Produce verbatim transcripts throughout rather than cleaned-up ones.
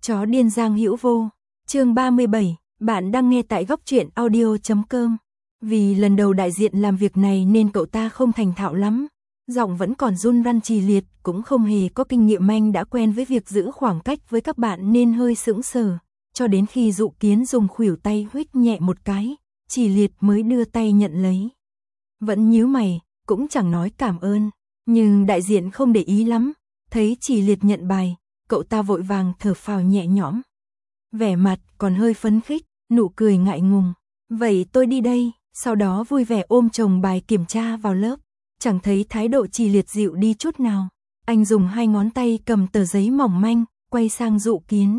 Chó điên Giang Hữu Vô, chương ba mươi bảy, bạn đang nghe tại góc truyện audio chấm com. Vì lần đầu đại diện làm việc này nên cậu ta không thành thạo lắm, giọng vẫn còn run run trì liệt, cũng không hề có kinh nghiệm, anh đã quen với việc giữ khoảng cách với các bạn nên hơi sững sờ, cho đến khi Dụ Kiến dùng khuỷu tay huých nhẹ một cái, Trì Liệt mới đưa tay nhận lấy. Vẫn nhíu mày, cũng chẳng nói cảm ơn, nhưng đại diện không để ý lắm, thấy Trì Liệt nhận bài, cậu ta vội vàng thở phào nhẹ nhõm. Vẻ mặt còn hơi phấn khích, nụ cười ngại ngùng. Vậy tôi đi đây, sau đó vui vẻ ôm chồng bài kiểm tra vào lớp. Chẳng thấy thái độ Trì Liệt dịu đi chút nào. Anh dùng hai ngón tay cầm tờ giấy mỏng manh, quay sang Dụ Kiến.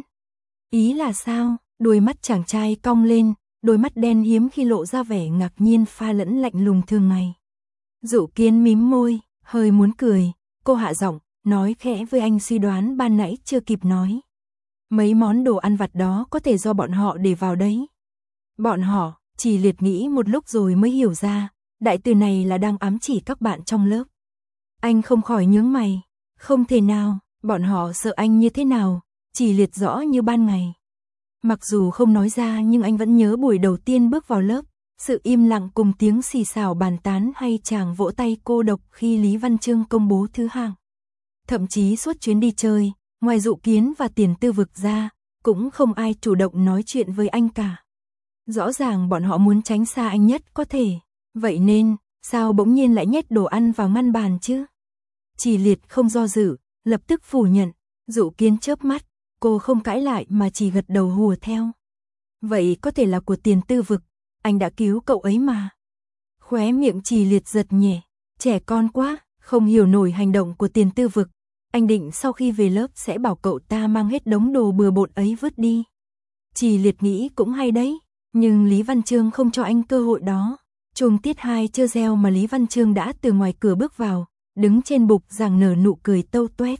Ý là sao? Đôi mắt chàng trai cong lên, đôi mắt đen hiếm khi lộ ra vẻ ngạc nhiên pha lẫn lạnh lùng thường ngày. Dụ Kiến mím môi, hơi muốn cười, cô hạ giọng, nói khẽ với anh suy đoán ban nãy chưa kịp nói. Mấy món đồ ăn vặt đó có thể do bọn họ để vào đấy. Bọn họ, Trì Liệt nghĩ một lúc rồi mới hiểu ra, đại từ này là đang ám chỉ các bạn trong lớp. Anh không khỏi nhướng mày, không thể nào, bọn họ sợ anh như thế nào, Trì Liệt rõ như ban ngày. Mặc dù không nói ra nhưng anh vẫn nhớ buổi đầu tiên bước vào lớp, sự im lặng cùng tiếng xì xào bàn tán hay chàng vỗ tay cô độc khi Lý Văn Chương công bố thứ hạng. Thậm chí suốt chuyến đi chơi, ngoài Dụ Kiến và Tiền Tư Vực ra, cũng không ai chủ động nói chuyện với anh cả. Rõ ràng bọn họ muốn tránh xa anh nhất có thể, vậy nên, sao bỗng nhiên lại nhét đồ ăn vào ngăn bàn chứ? Trì Liệt không do dự, lập tức phủ nhận, Dụ Kiến chớp mắt, cô không cãi lại mà chỉ gật đầu hùa theo. Vậy có thể là của Tiền Tư Vực, anh đã cứu cậu ấy mà. Khóe miệng Trì Liệt giật nhẹ, trẻ con quá, không hiểu nổi hành động của Tiền Tư Vực. Anh định sau khi về lớp sẽ bảo cậu ta mang hết đống đồ bừa bộn ấy vứt đi. Trì Liệt nghĩ cũng hay đấy, nhưng Lý Văn Chương không cho anh cơ hội đó. Chuông tiết hai chưa reo mà Lý Văn Chương đã từ ngoài cửa bước vào, đứng trên bục giảng nở nụ cười tâu tuét.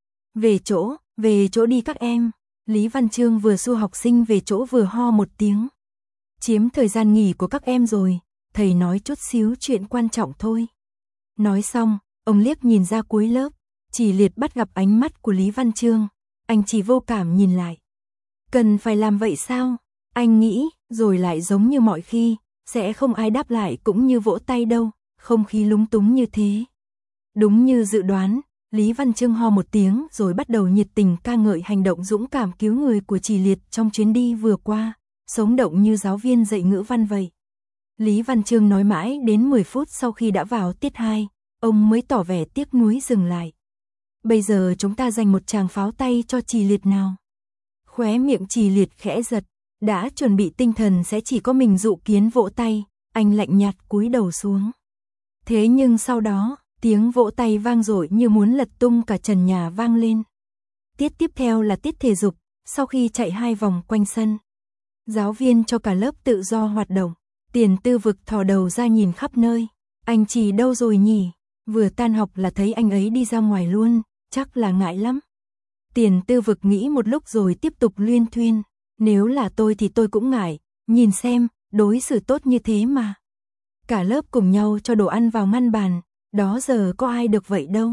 Về chỗ, về chỗ đi các em. Lý Văn Chương vừa xua học sinh về chỗ vừa ho một tiếng. Chiếm thời gian nghỉ của các em rồi, thầy nói chút xíu chuyện quan trọng thôi. Nói xong, ông liếc nhìn ra cuối lớp. Trì Liệt bắt gặp ánh mắt của Lý Văn Chương, anh chỉ vô cảm nhìn lại. Cần phải làm vậy sao? Anh nghĩ, rồi lại giống như mọi khi, sẽ không ai đáp lại cũng như vỗ tay đâu, không khí lúng túng như thế. Đúng như dự đoán, Lý Văn Chương ho một tiếng rồi bắt đầu nhiệt tình ca ngợi hành động dũng cảm cứu người của Trì Liệt trong chuyến đi vừa qua, sống động như giáo viên dạy ngữ văn vậy. Lý Văn Chương nói mãi đến mười phút sau khi đã vào tiết hai, ông mới tỏ vẻ tiếc nuối dừng lại. Bây giờ chúng ta dành một tràng pháo tay cho Trì Liệt nào. Khóe miệng Trì Liệt khẽ giật, đã chuẩn bị tinh thần sẽ chỉ có mình Dụ Kiến vỗ tay, anh lạnh nhạt cúi đầu xuống. Thế nhưng sau đó, tiếng vỗ tay vang dội như muốn lật tung cả trần nhà vang lên. Tiết tiếp theo là tiết thể dục, sau khi chạy hai vòng quanh sân. Giáo viên cho cả lớp tự do hoạt động, Tiền Tư Vực thò đầu ra nhìn khắp nơi. Anh Trì đâu rồi nhỉ? Vừa tan học là thấy anh ấy đi ra ngoài luôn, chắc là ngại lắm. Tiền Tư Vực nghĩ một lúc rồi tiếp tục luyên thuyên. Nếu là tôi thì tôi cũng ngại, nhìn xem, đối xử tốt như thế mà. Cả lớp cùng nhau cho đồ ăn vào ngăn bàn, đó giờ có ai được vậy đâu.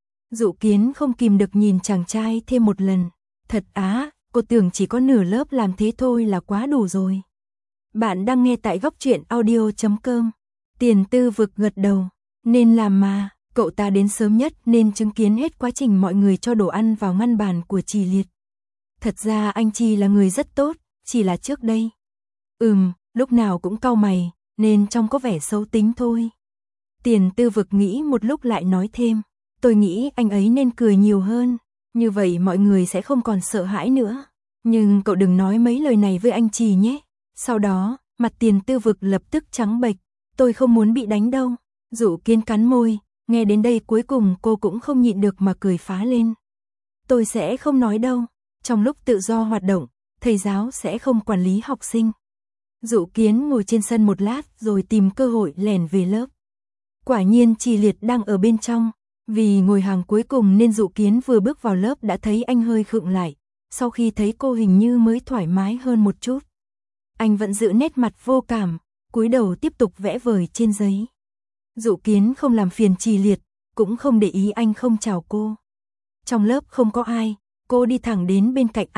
Dụ Kiến không kìm được nhìn chàng trai thêm một lần. Thật á, cô tưởng chỉ có nửa lớp làm thế thôi là quá đủ rồi. Bạn đang nghe tại góc truyện audio chấm com. Tiền Tư Vực gật đầu. Nên làm mà, cậu ta đến sớm nhất nên chứng kiến hết quá trình mọi người cho đồ ăn vào ngăn bàn của Trì Liệt. Thật ra anh Trì là người rất tốt, chỉ là trước đây. Ừm, lúc nào cũng cau mày, nên trông có vẻ xấu tính thôi. Tiền Tư Vực nghĩ một lúc lại nói thêm, tôi nghĩ anh ấy nên cười nhiều hơn, như vậy mọi người sẽ không còn sợ hãi nữa. Nhưng cậu đừng nói mấy lời này với anh Trì nhé. Sau đó, mặt Tiền Tư Vực lập tức trắng bệch, tôi không muốn bị đánh đâu. Dụ Kiến cắn môi, nghe đến đây cuối cùng cô cũng không nhịn được mà cười phá lên. Tôi sẽ không nói đâu, trong lúc tự do hoạt động, thầy giáo sẽ không quản lý học sinh. Dụ Kiến ngồi trên sân một lát rồi tìm cơ hội lẻn về lớp. Quả nhiên Trì Liệt đang ở bên trong, vì ngồi hàng cuối cùng nên Dụ Kiến vừa bước vào lớp đã thấy anh hơi khựng lại, sau khi thấy cô hình như mới thoải mái hơn một chút. Anh vẫn giữ nét mặt vô cảm, cúi đầu tiếp tục vẽ vời trên giấy. Dụ Kiến không làm phiền Trì Liệt, cũng không để ý anh không chào cô. Trong lớp không có ai, cô đi thẳng đến bên cạnh anh,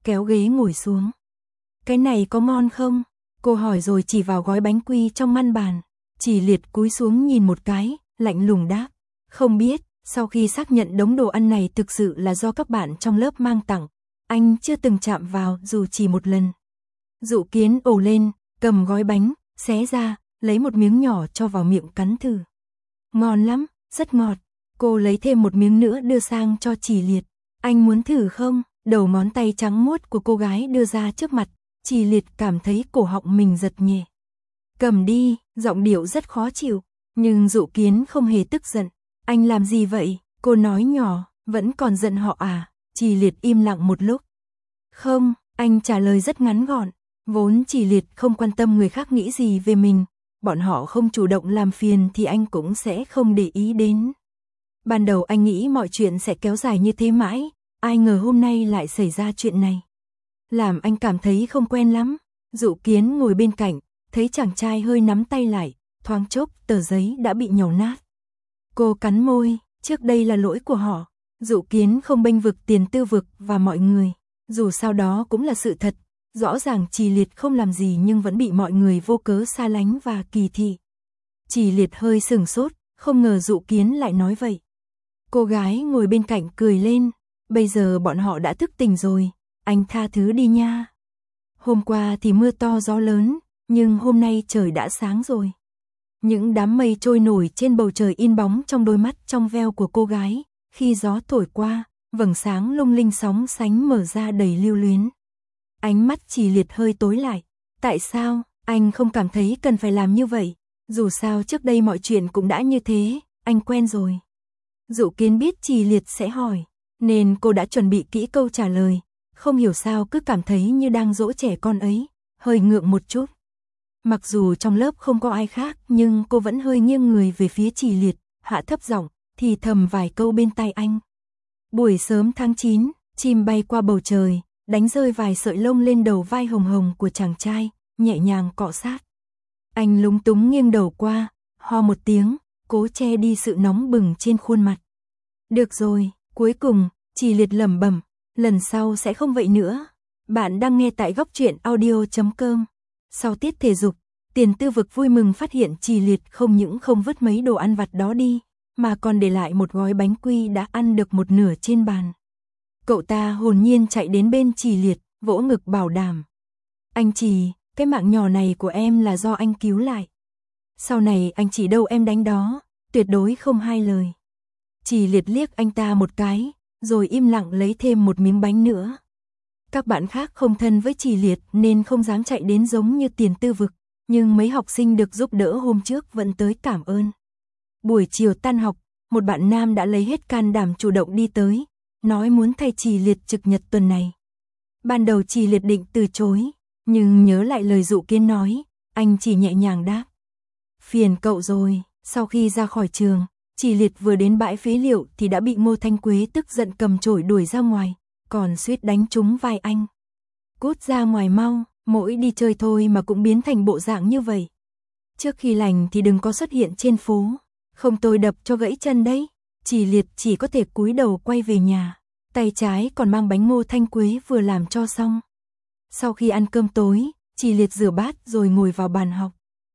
kéo ghế ngồi xuống. Cái này có ngon không? Cô hỏi rồi chỉ vào gói bánh quy trong ngăn bàn. Chỉ Liệt cúi xuống nhìn một cái, lạnh lùng đáp. Không biết, sau khi xác nhận đống đồ ăn này thực sự là do các bạn trong lớp mang tặng, anh chưa từng chạm vào dù chỉ một lần. Dụ Kiến ồ lên, cầm gói bánh, xé ra, lấy một miếng nhỏ cho vào miệng cắn thử. Ngon lắm, rất ngọt. Cô lấy thêm một miếng nữa đưa sang cho Chỉ Liệt. Anh muốn thử không? Đầu ngón tay trắng muốt của cô gái đưa ra trước mặt. Chỉ Liệt cảm thấy cổ họng mình giật nhẹ. Cầm đi, giọng điệu rất khó chịu. Nhưng Dụ Kiến không hề tức giận. Anh làm gì vậy? Cô nói nhỏ, vẫn còn giận họ à? Chỉ Liệt im lặng một lúc. Không, anh trả lời rất ngắn gọn. Vốn Chỉ Liệt không quan tâm người khác nghĩ gì về mình. Bọn họ không chủ động làm phiền thì anh cũng sẽ không để ý đến. Ban đầu anh nghĩ mọi chuyện sẽ kéo dài như thế mãi. Ai ngờ hôm nay lại xảy ra chuyện này. Làm anh cảm thấy không quen lắm. Dụ Kiến ngồi bên cạnh, thấy chàng trai hơi nắm tay lại, thoáng chốc tờ giấy đã bị nhổ nát. Cô cắn môi, trước đây là lỗi của họ. Dụ Kiến không bênh vực Tiền Tư Vực và mọi người. Dù sao đó cũng là sự thật. Rõ ràng Chỉ Liệt không làm gì nhưng vẫn bị mọi người vô cớ xa lánh và kỳ thị. Chỉ Liệt hơi sửng sốt, không ngờ Dụ Kiến lại nói vậy. Cô gái ngồi bên cạnh cười lên. Bây giờ bọn họ đã thức tỉnh rồi, anh tha thứ đi nha. Hôm qua thì mưa to gió lớn, nhưng hôm nay trời đã sáng rồi. Những đám mây trôi nổi trên bầu trời in bóng trong đôi mắt trong veo của cô gái. Khi gió thổi qua, vầng sáng lung linh sóng sánh mở ra đầy lưu luyến. Ánh mắt Chỉ Liệt hơi tối lại. Tại sao, anh không cảm thấy cần phải làm như vậy? Dù sao trước đây mọi chuyện cũng đã như thế, anh quen rồi. Dụ Kiến biết Chỉ Liệt sẽ hỏi, nên cô đã chuẩn bị kỹ câu trả lời. Không hiểu sao cứ cảm thấy như đang dỗ trẻ con ấy, hơi ngượng một chút. Mặc dù trong lớp không có ai khác, nhưng cô vẫn hơi nghiêng người về phía Chỉ Liệt, hạ thấp giọng, thì thầm vài câu bên tai anh. Buổi sớm tháng chín, chim bay qua bầu trời, đánh rơi vài sợi lông lên đầu vai hồng hồng của chàng trai, nhẹ nhàng cọ sát. Anh lúng túng nghiêng đầu qua, ho một tiếng, cố che đi sự nóng bừng trên khuôn mặt. Được rồi, cuối cùng, Chỉ Liệt lẩm bẩm, lần sau sẽ không vậy nữa. Bạn đang nghe tại góc truyện audio chấm com. Sau tiết thể dục, Tiền Tư Vực vui mừng phát hiện Chỉ Liệt không những không vứt mấy đồ ăn vặt đó đi, mà còn để lại một gói bánh quy đã ăn được một nửa trên bàn. Cậu ta hồn nhiên chạy đến bên Chỉ Liệt, vỗ ngực bảo đảm. Anh Chỉ, cái mạng nhỏ này của em là do anh cứu lại. Sau này anh chỉ đâu em đánh đó, tuyệt đối không hai lời. Chỉ Liệt liếc anh ta một cái, rồi im lặng lấy thêm một miếng bánh nữa. Các bạn khác không thân với Chỉ Liệt nên không dám chạy đến giống như Tiền Tư Vực, nhưng mấy học sinh được giúp đỡ hôm trước vẫn tới cảm ơn. Buổi chiều tan học, một bạn nam đã lấy hết can đảm chủ động đi tới, nói muốn thay Chỉ Liệt trực nhật tuần này. Ban đầu Chỉ Liệt định từ chối, nhưng nhớ lại lời Dụ Kiến nói, anh chỉ nhẹ nhàng đáp. Phiền cậu rồi. Sau khi ra khỏi trường, Chỉ Liệt vừa đến bãi phế liệu thì đã bị Ngô Thanh Quế tức giận cầm chổi đuổi ra ngoài, còn suýt đánh trúng vai anh. Cút ra ngoài mau, mỗi đi chơi thôi mà cũng biến thành bộ dạng như vậy. Trước khi lành thì đừng có xuất hiện trên phố, không tôi đập cho gãy chân đấy. Chỉ Liệt chỉ có thể cúi đầu quay về nhà, tay trái còn mang bánh Ngô Thanh Quế vừa làm cho xong. Sau khi ăn cơm tối, Chỉ Liệt rửa bát rồi ngồi vào bàn học.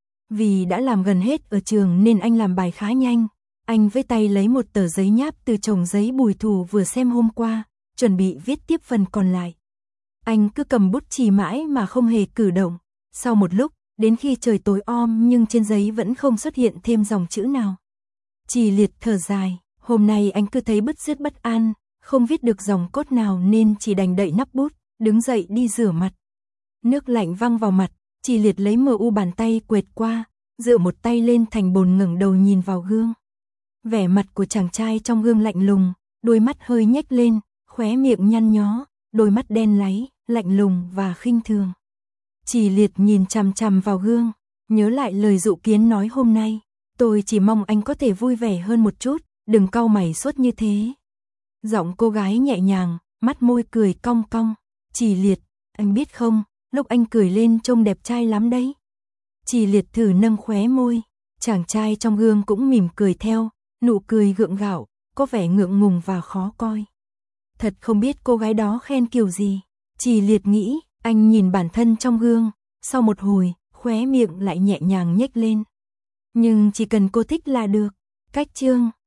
Vì đã làm gần hết ở trường nên anh làm bài khá nhanh. Anh với tay lấy một tờ giấy nháp từ chồng giấy Bùi Thủ vừa xem hôm qua, chuẩn bị viết tiếp phần còn lại. Anh cứ cầm bút chì mãi mà không hề cử động. Sau một lúc, đến khi trời tối om nhưng trên giấy vẫn không xuất hiện thêm dòng chữ nào. Chỉ Liệt thở dài, hôm nay anh cứ thấy bứt rứt bất an, không viết được dòng cốt nào nên chỉ đành đậy nắp bút, đứng dậy đi rửa mặt. Nước lạnh văng vào mặt, Chỉ Liệt lấy mờ u bàn tay quệt qua, dựa một tay lên thành bồn ngẩng đầu nhìn vào gương. Vẻ mặt của chàng trai trong gương lạnh lùng, đôi mắt hơi nhếch lên, khóe miệng nhăn nhó, đôi mắt đen láy, lạnh lùng và khinh thường. Chỉ Liệt nhìn chằm chằm vào gương, nhớ lại lời Dụ Kiến nói hôm nay, tôi chỉ mong anh có thể vui vẻ hơn một chút, đừng cau mày suốt như thế. Giọng cô gái nhẹ nhàng, mắt môi cười cong cong. Chỉ Liệt, anh biết không, lúc anh cười lên trông đẹp trai lắm đấy. Chỉ Liệt thử nâng khóe môi, chàng trai trong gương cũng mỉm cười theo, nụ cười gượng gạo, có vẻ ngượng ngùng và khó coi. Thật không biết cô gái đó khen kiểu gì. Trì Liệt nghĩ, anh nhìn bản thân trong gương, sau một hồi, khóe miệng lại nhẹ nhàng nhếch lên. Nhưng chỉ cần cô thích là được. Cách chương